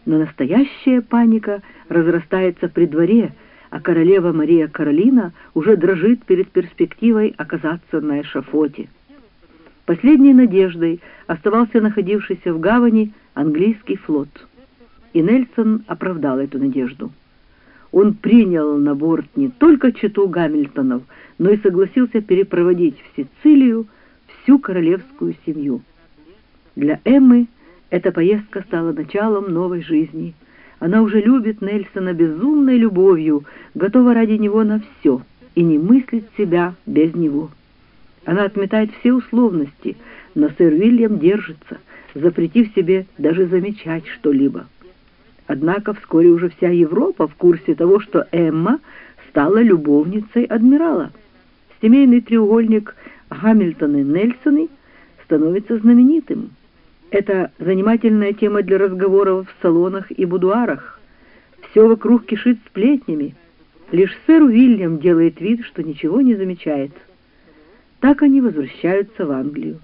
Но настоящая паника разрастается при дворе, а королева Мария Каролина уже дрожит перед перспективой оказаться на эшафоте. Последней надеждой оставался находившийся в гавани английский флот. И Нельсон оправдал эту надежду. Он принял на борт не только чету Гамильтонов, но и согласился перепроводить в Сицилию всю королевскую семью. Для Эммы эта поездка стала началом новой жизни. Она уже любит Нельсона безумной любовью, готова ради него на все и не мыслит себя без него. Она отметает все условности, но сэр Уильям держится, запретив себе даже замечать что-либо. Однако вскоре уже вся Европа в курсе того, что Эмма стала любовницей адмирала. Семейный треугольник Гамильтоны-Нельсоны становится знаменитым. Это занимательная тема для разговоров в салонах и будуарах. Все вокруг кишит сплетнями. Лишь сэр Уильям делает вид, что ничего не замечает. Так они возвращаются в Англию.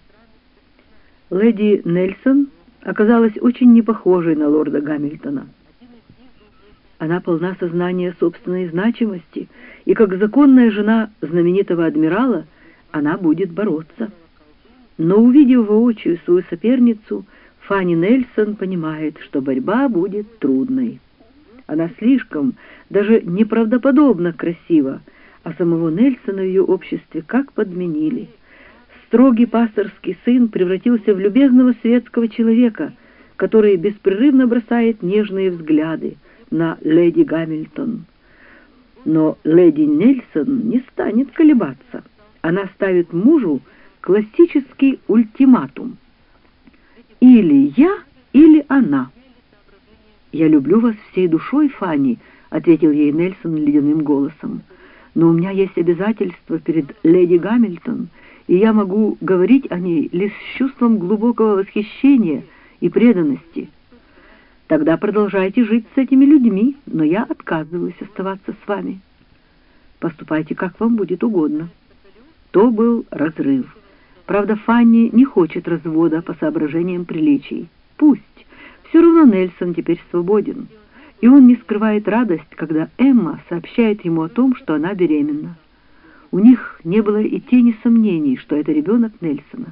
Леди Нельсон оказалась очень не похожей на лорда Гамильтона. Она полна сознания собственной значимости, и как законная жена знаменитого адмирала она будет бороться. Но, увидев воочию свою соперницу, Фанни Нельсон понимает, что борьба будет трудной. Она слишком, даже неправдоподобно красива, а самого Нельсона в ее обществе как подменили. Строгий пасторский сын превратился в любезного светского человека, который беспрерывно бросает нежные взгляды на леди Гамильтон. Но леди Нельсон не станет колебаться. Она ставит мужу классический ультиматум. Или я, или она. «Я люблю вас всей душой, Фанни», — ответил ей Нельсон ледяным голосом. «Но у меня есть обязательства перед леди Гамильтон, и я могу говорить о ней лишь с чувством глубокого восхищения и преданности. Тогда продолжайте жить с этими людьми, но я отказываюсь оставаться с вами. Поступайте, как вам будет угодно». То был разрыв. Правда, Фанни не хочет развода по соображениям приличий. Пусть. Все равно Нельсон теперь свободен. И он не скрывает радость, когда Эмма сообщает ему о том, что она беременна. У них не было и тени сомнений, что это ребенок Нельсона.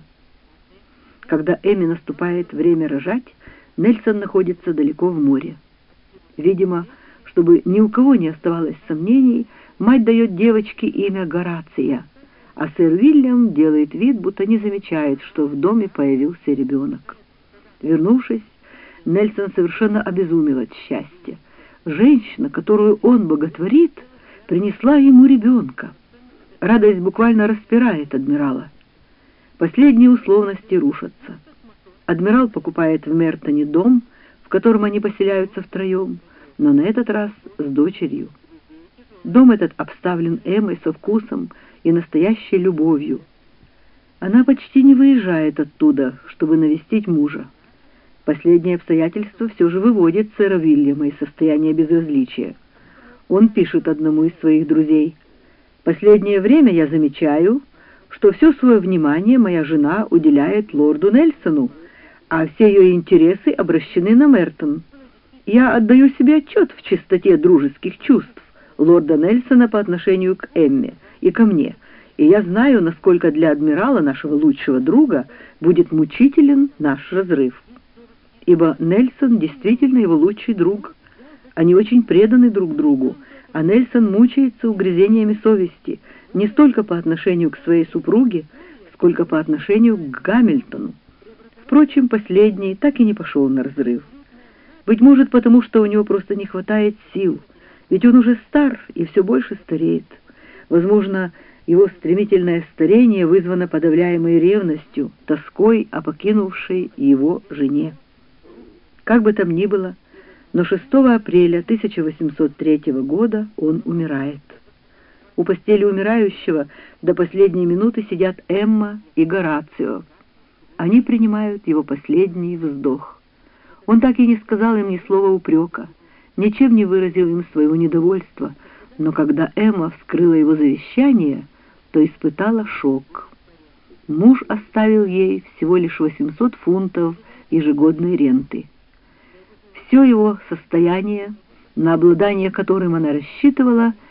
Когда Эмме наступает время рожать, Нельсон находится далеко в море. Видимо, чтобы ни у кого не оставалось сомнений, мать дает девочке имя Горация, а сэр Уильям делает вид, будто не замечает, что в доме появился ребенок. Вернувшись, Нельсон совершенно обезумел от счастья. Женщина, которую он боготворит, принесла ему ребенка. Радость буквально распирает адмирала. Последние условности рушатся. Адмирал покупает в Мертоне дом, в котором они поселяются втроем, но на этот раз с дочерью. Дом этот обставлен Эммой со вкусом и настоящей любовью. Она почти не выезжает оттуда, чтобы навестить мужа. Последнее обстоятельство все же выводит сэра Уильяма из состояния безразличия. Он пишет одному из своих друзей: «Последнее время я замечаю, что все свое внимание моя жена уделяет лорду Нельсону, а все ее интересы обращены на Мертон. Я отдаю себе отчет в чистоте дружеских чувств лорда Нельсона по отношению к Эмме и ко мне, и я знаю, насколько для адмирала, нашего лучшего друга, будет мучителен наш разрыв. Ибо Нельсон действительно его лучший друг. Они очень преданы друг другу, а Нельсон мучается угрызениями совести не столько по отношению к своей супруге, сколько по отношению к Гамильтону. Впрочем, последний так и не пошел на разрыв. Быть может, потому что у него просто не хватает сил, ведь он уже стар и все больше стареет. Возможно, его стремительное старение вызвано подавляемой ревностью, тоской о покинувшей его жене. Как бы там ни было, но 6 апреля 1803 года он умирает. У постели умирающего до последней минуты сидят Эмма и Горацио. Они принимают его последний вздох. Он так и не сказал им ни слова упрека, ничем не выразил им своего недовольства, но когда Эмма вскрыла его завещание, то испытала шок. Муж оставил ей всего лишь 800 фунтов ежегодной ренты. Все его состояние, на обладание которым она рассчитывала,